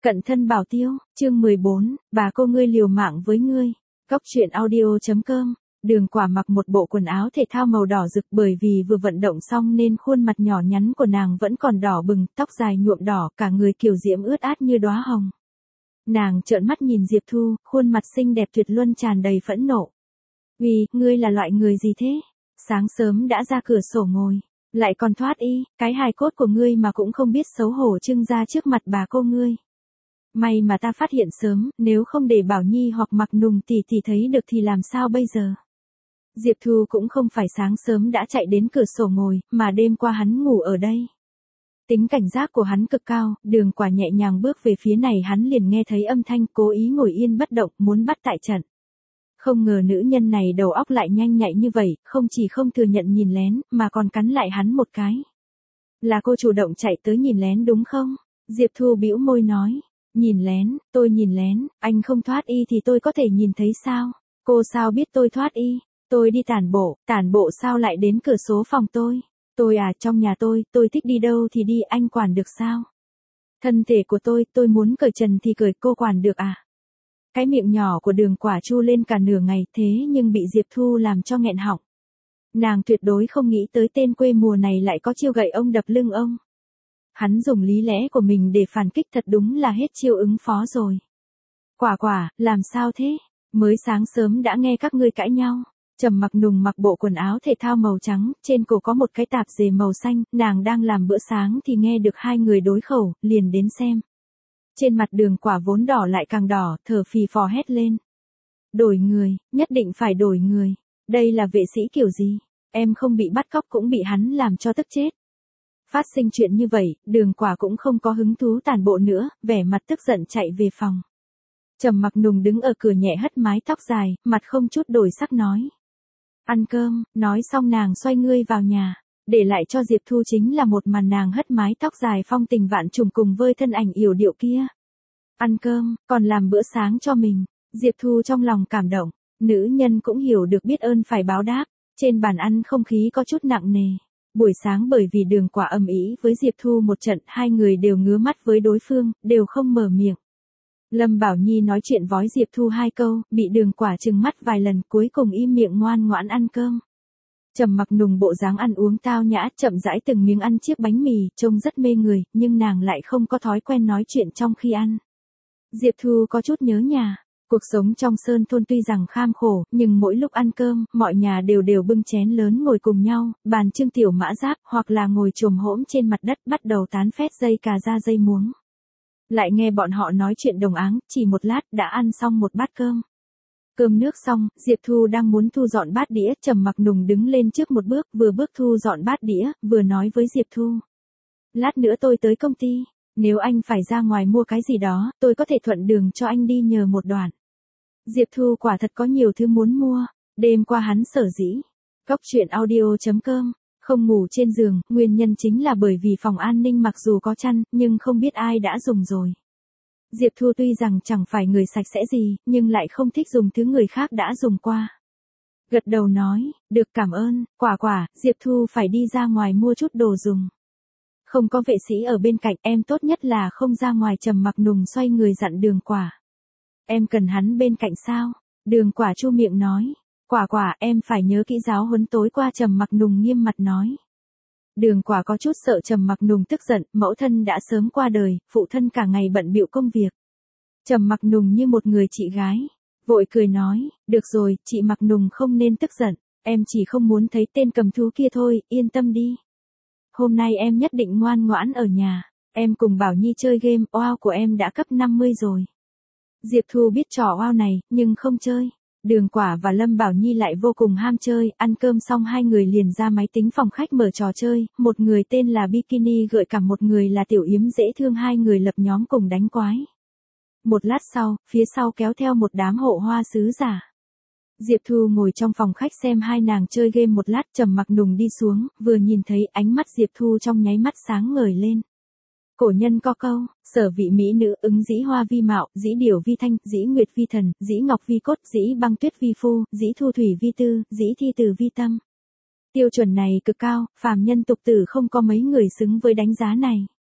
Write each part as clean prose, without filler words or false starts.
Cận thân bảo tiêu, chương 14, bà cô ngươi liều mạng với ngươi. Góc truyện audio.com. Đường Quả mặc một bộ quần áo thể thao màu đỏ rực, bởi vì vừa vận động xong nên khuôn mặt nhỏ nhắn của nàng vẫn còn đỏ bừng, tóc dài nhuộm đỏ, cả người kiều diễm ướt át như đóa hồng. Nàng trợn mắt nhìn Diệp Thu, khuôn mặt xinh đẹp tuyệt luân tràn đầy phẫn nộ. Vì, ngươi là loại người gì thế? Sáng sớm đã ra cửa sổ ngồi, lại còn thoát y, cái hài cốt của ngươi mà cũng không biết xấu hổ trưng ra trước mặt bà cô ngươi. May mà ta phát hiện sớm, nếu không để Bảo Nhi hoặc Mặc Nùng tỷ tỷ thấy được thì làm sao bây giờ? Diệp Thu cũng không phải sáng sớm đã chạy đến cửa sổ ngồi, mà đêm qua hắn ngủ ở đây. Tính cảnh giác của hắn cực cao, Đường Quả nhẹ nhàng bước về phía này, hắn liền nghe thấy âm thanh, cố ý ngồi yên bất động, muốn bắt tại trận. Không ngờ nữ nhân này đầu óc lại nhanh nhạy như vậy, không chỉ không thừa nhận nhìn lén, mà còn cắn lại hắn một cái. Là cô chủ động chạy tới nhìn lén đúng không? Diệp Thu bĩu môi nói. Nhìn lén, tôi nhìn lén, anh không thoát y thì tôi có thể nhìn thấy sao? Cô sao biết tôi thoát y? Tôi đi tản bộ sao lại đến cửa số phòng tôi? Tôi à, trong nhà tôi thích đi đâu thì đi, anh quản được sao? Thân thể của tôi muốn cởi trần thì cởi, cô quản được à? Cái miệng nhỏ của Đường Quả chu lên cả nửa ngày, thế nhưng bị Diệp Thu làm cho nghẹn họng. Nàng tuyệt đối không nghĩ tới tên quê mùa này lại có chiêu gậy ông đập lưng ông. Hắn dùng lý lẽ của mình để phản kích, thật đúng là hết chiêu ứng phó rồi. Quả, làm sao thế? Mới sáng sớm đã nghe các ngươi cãi nhau. Trầm Mặc Nùng mặc bộ quần áo thể thao màu trắng, trên cổ có một cái tạp dề màu xanh, nàng đang làm bữa sáng thì nghe được hai người đối khẩu, liền đến xem. Trên mặt Đường Quả vốn đỏ lại càng đỏ, thở phì phò hét lên. Đổi người, nhất định phải đổi người. Đây là vệ sĩ kiểu gì? Em không bị bắt cóc cũng bị hắn làm cho tức chết. Phát sinh chuyện như vậy, Đường Quả cũng không có hứng thú tản bộ nữa, vẻ mặt tức giận chạy về phòng. Trầm Mặc Nùng đứng ở cửa nhẹ hất mái tóc dài, mặt không chút đổi sắc nói. Ăn cơm, nói xong nàng xoay ngươi vào nhà, để lại cho Diệp Thu chính là một màn nàng hất mái tóc dài phong tình vạn trùng cùng với thân ảnh yểu điệu kia. Ăn cơm, còn làm bữa sáng cho mình. Diệp Thu trong lòng cảm động, nữ nhân cũng hiểu được biết ơn phải báo đáp. Trên bàn ăn không khí có chút nặng nề. Buổi sáng bởi vì Đường Quả ầm ĩ với Diệp Thu một trận, hai người đều ngứa mắt với đối phương, đều không mở miệng. Lâm Bảo Nhi nói chuyện vói Diệp Thu hai câu, bị Đường Quả trừng mắt vài lần, cuối cùng im miệng ngoan ngoãn ăn cơm. Trầm Mặc Nùng bộ dáng ăn uống tao nhã, chậm rãi từng miếng ăn chiếc bánh mì, trông rất mê người, nhưng nàng lại không có thói quen nói chuyện trong khi ăn. Diệp Thu có chút nhớ nhà. Cuộc sống trong sơn thôn tuy rằng kham khổ, nhưng mỗi lúc ăn cơm, mọi nhà đều bưng chén lớn ngồi cùng nhau, bàn trưng tiểu mã giáp, hoặc là ngồi chồm hổm trên mặt đất bắt đầu tán phét dây cà ra dây muống. Lại nghe bọn họ nói chuyện đồng áng, chỉ một lát đã ăn xong một bát cơm. Cơm nước xong, Diệp Thu đang muốn thu dọn bát đĩa, Trầm Mặc Nùng đứng lên trước một bước, vừa bước thu dọn bát đĩa, vừa nói với Diệp Thu. Lát nữa tôi tới công ty. Nếu anh phải ra ngoài mua cái gì đó, tôi có thể thuận đường cho anh đi nhờ một đoạn. Diệp Thu quả thật có nhiều thứ muốn mua. Đêm qua hắn sở dĩ. Góc truyện audio.com. Không ngủ trên giường, nguyên nhân chính là bởi vì phòng an ninh mặc dù có chăn, nhưng không biết ai đã dùng rồi. Diệp Thu tuy rằng chẳng phải người sạch sẽ gì, nhưng lại không thích dùng thứ người khác đã dùng qua. Gật đầu nói, được cảm ơn, quả, Diệp Thu phải đi ra ngoài mua chút đồ dùng. Không có vệ sĩ ở bên cạnh, em tốt nhất là không ra ngoài. Trầm Mặc Nùng xoay người dặn Đường Quả. Em cần hắn bên cạnh sao? Đường Quả chu miệng nói. Quả, em phải nhớ kỹ giáo huấn tối qua. Trầm Mặc Nùng nghiêm mặt nói. Đường Quả có chút sợ Trầm Mặc Nùng tức giận, mẫu thân đã sớm qua đời, phụ thân cả ngày bận bịu công việc. Trầm Mặc Nùng như một người chị gái, vội cười nói, được rồi, chị Mặc Nùng không nên tức giận, em chỉ không muốn thấy tên cầm thú kia thôi, yên tâm đi. Hôm nay em nhất định ngoan ngoãn ở nhà, em cùng Bảo Nhi chơi game, oao của em đã cấp 50 rồi. Diệp Thu biết trò oao này, nhưng không chơi. Đường Quả và Lâm Bảo Nhi lại vô cùng ham chơi, ăn cơm xong hai người liền ra máy tính phòng khách mở trò chơi, một người tên là Bikini gợi cảm, một người là Tiểu Yếm dễ thương, hai người lập nhóm cùng đánh quái. Một lát sau, phía sau kéo theo một đám hộ hoa sứ giả. Diệp Thu ngồi trong phòng khách xem hai nàng chơi game một lát, Trầm Mặc Nùng đi xuống, vừa nhìn thấy ánh mắt Diệp Thu trong nháy mắt sáng ngời lên. Cổ nhân có câu, sở vị mỹ nữ ứng dĩ hoa vi mạo, dĩ điểu vi thanh, dĩ nguyệt vi thần, dĩ ngọc vi cốt, dĩ băng tuyết vi phu, dĩ thu thủy vi tư, dĩ thi từ vi tâm. Tiêu chuẩn này cực cao, phàm nhân tục tử không có mấy người xứng với đánh giá này.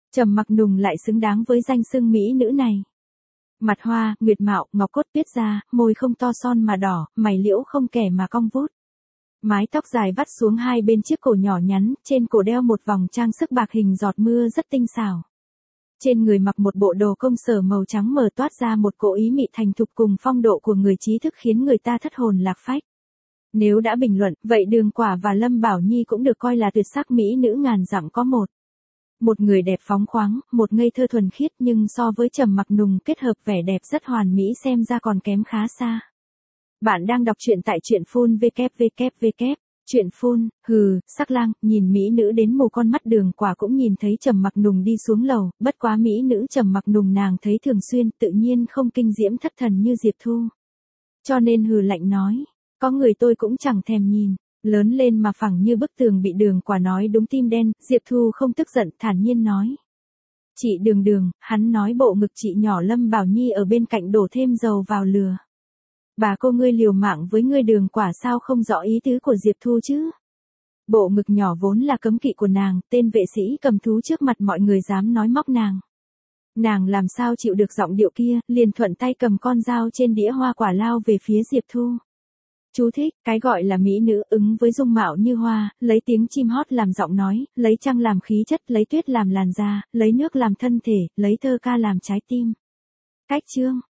Trầm Mặc Nùng lại xứng đáng với danh xưng mỹ nữ này. Mặt hoa, nguyệt mạo, ngọc cốt tuyết da, môi không to son mà đỏ, mày liễu không kẻ mà cong vút. Mái tóc dài vắt xuống hai bên chiếc cổ nhỏ nhắn, trên cổ đeo một vòng trang sức bạc hình giọt mưa rất tinh xảo. Trên người mặc một bộ đồ công sở màu trắng mờ toát ra một cỗ ý mị thành thục cùng phong độ của người trí thức khiến người ta thất hồn lạc phách. Nếu đã bình luận, vậy Đường Quả và Lâm Bảo Nhi cũng được coi là tuyệt sắc mỹ nữ ngàn dặm có một. Một người đẹp phóng khoáng, một ngây thơ thuần khiết nhưng so với Trầm Mặc Nùng kết hợp vẻ đẹp rất hoàn mỹ xem ra còn kém khá xa. Bạn đang đọc truyện tại truyện phun www. Truyện phun, sắc lang, nhìn mỹ nữ đến mù con mắt. Đường Quả cũng nhìn thấy Trầm Mặc Nùng đi xuống lầu, bất quá mỹ nữ Trầm Mặc Nùng nàng thấy thường xuyên, tự nhiên không kinh diễm thất thần như Diệp Thu. Cho nên lạnh nói, có người tôi cũng chẳng thèm nhìn, lớn lên mà phẳng như bức tường. Bị Đường Quả nói đúng tim đen, Diệp Thu không tức giận, thản nhiên nói. Chị Đường, hắn nói bộ ngực chị nhỏ Lâm Bảo Nhi ở bên cạnh đổ thêm dầu vào lửa. Bà cô ngươi liều mạng với ngươi. Đường Quả sao không rõ ý tứ của Diệp Thu chứ? Bộ ngực nhỏ vốn là cấm kỵ của nàng, tên vệ sĩ cầm thú trước mặt mọi người dám nói móc nàng. Nàng làm sao chịu được giọng điệu kia, liền thuận tay cầm con dao trên đĩa hoa quả lao về phía Diệp Thu. Chú thích, cái gọi là mỹ nữ ứng với dung mạo như hoa, lấy tiếng chim hót làm giọng nói, lấy trăng làm khí chất, lấy tuyết làm làn da, lấy nước làm thân thể, lấy thơ ca làm trái tim. Cách chương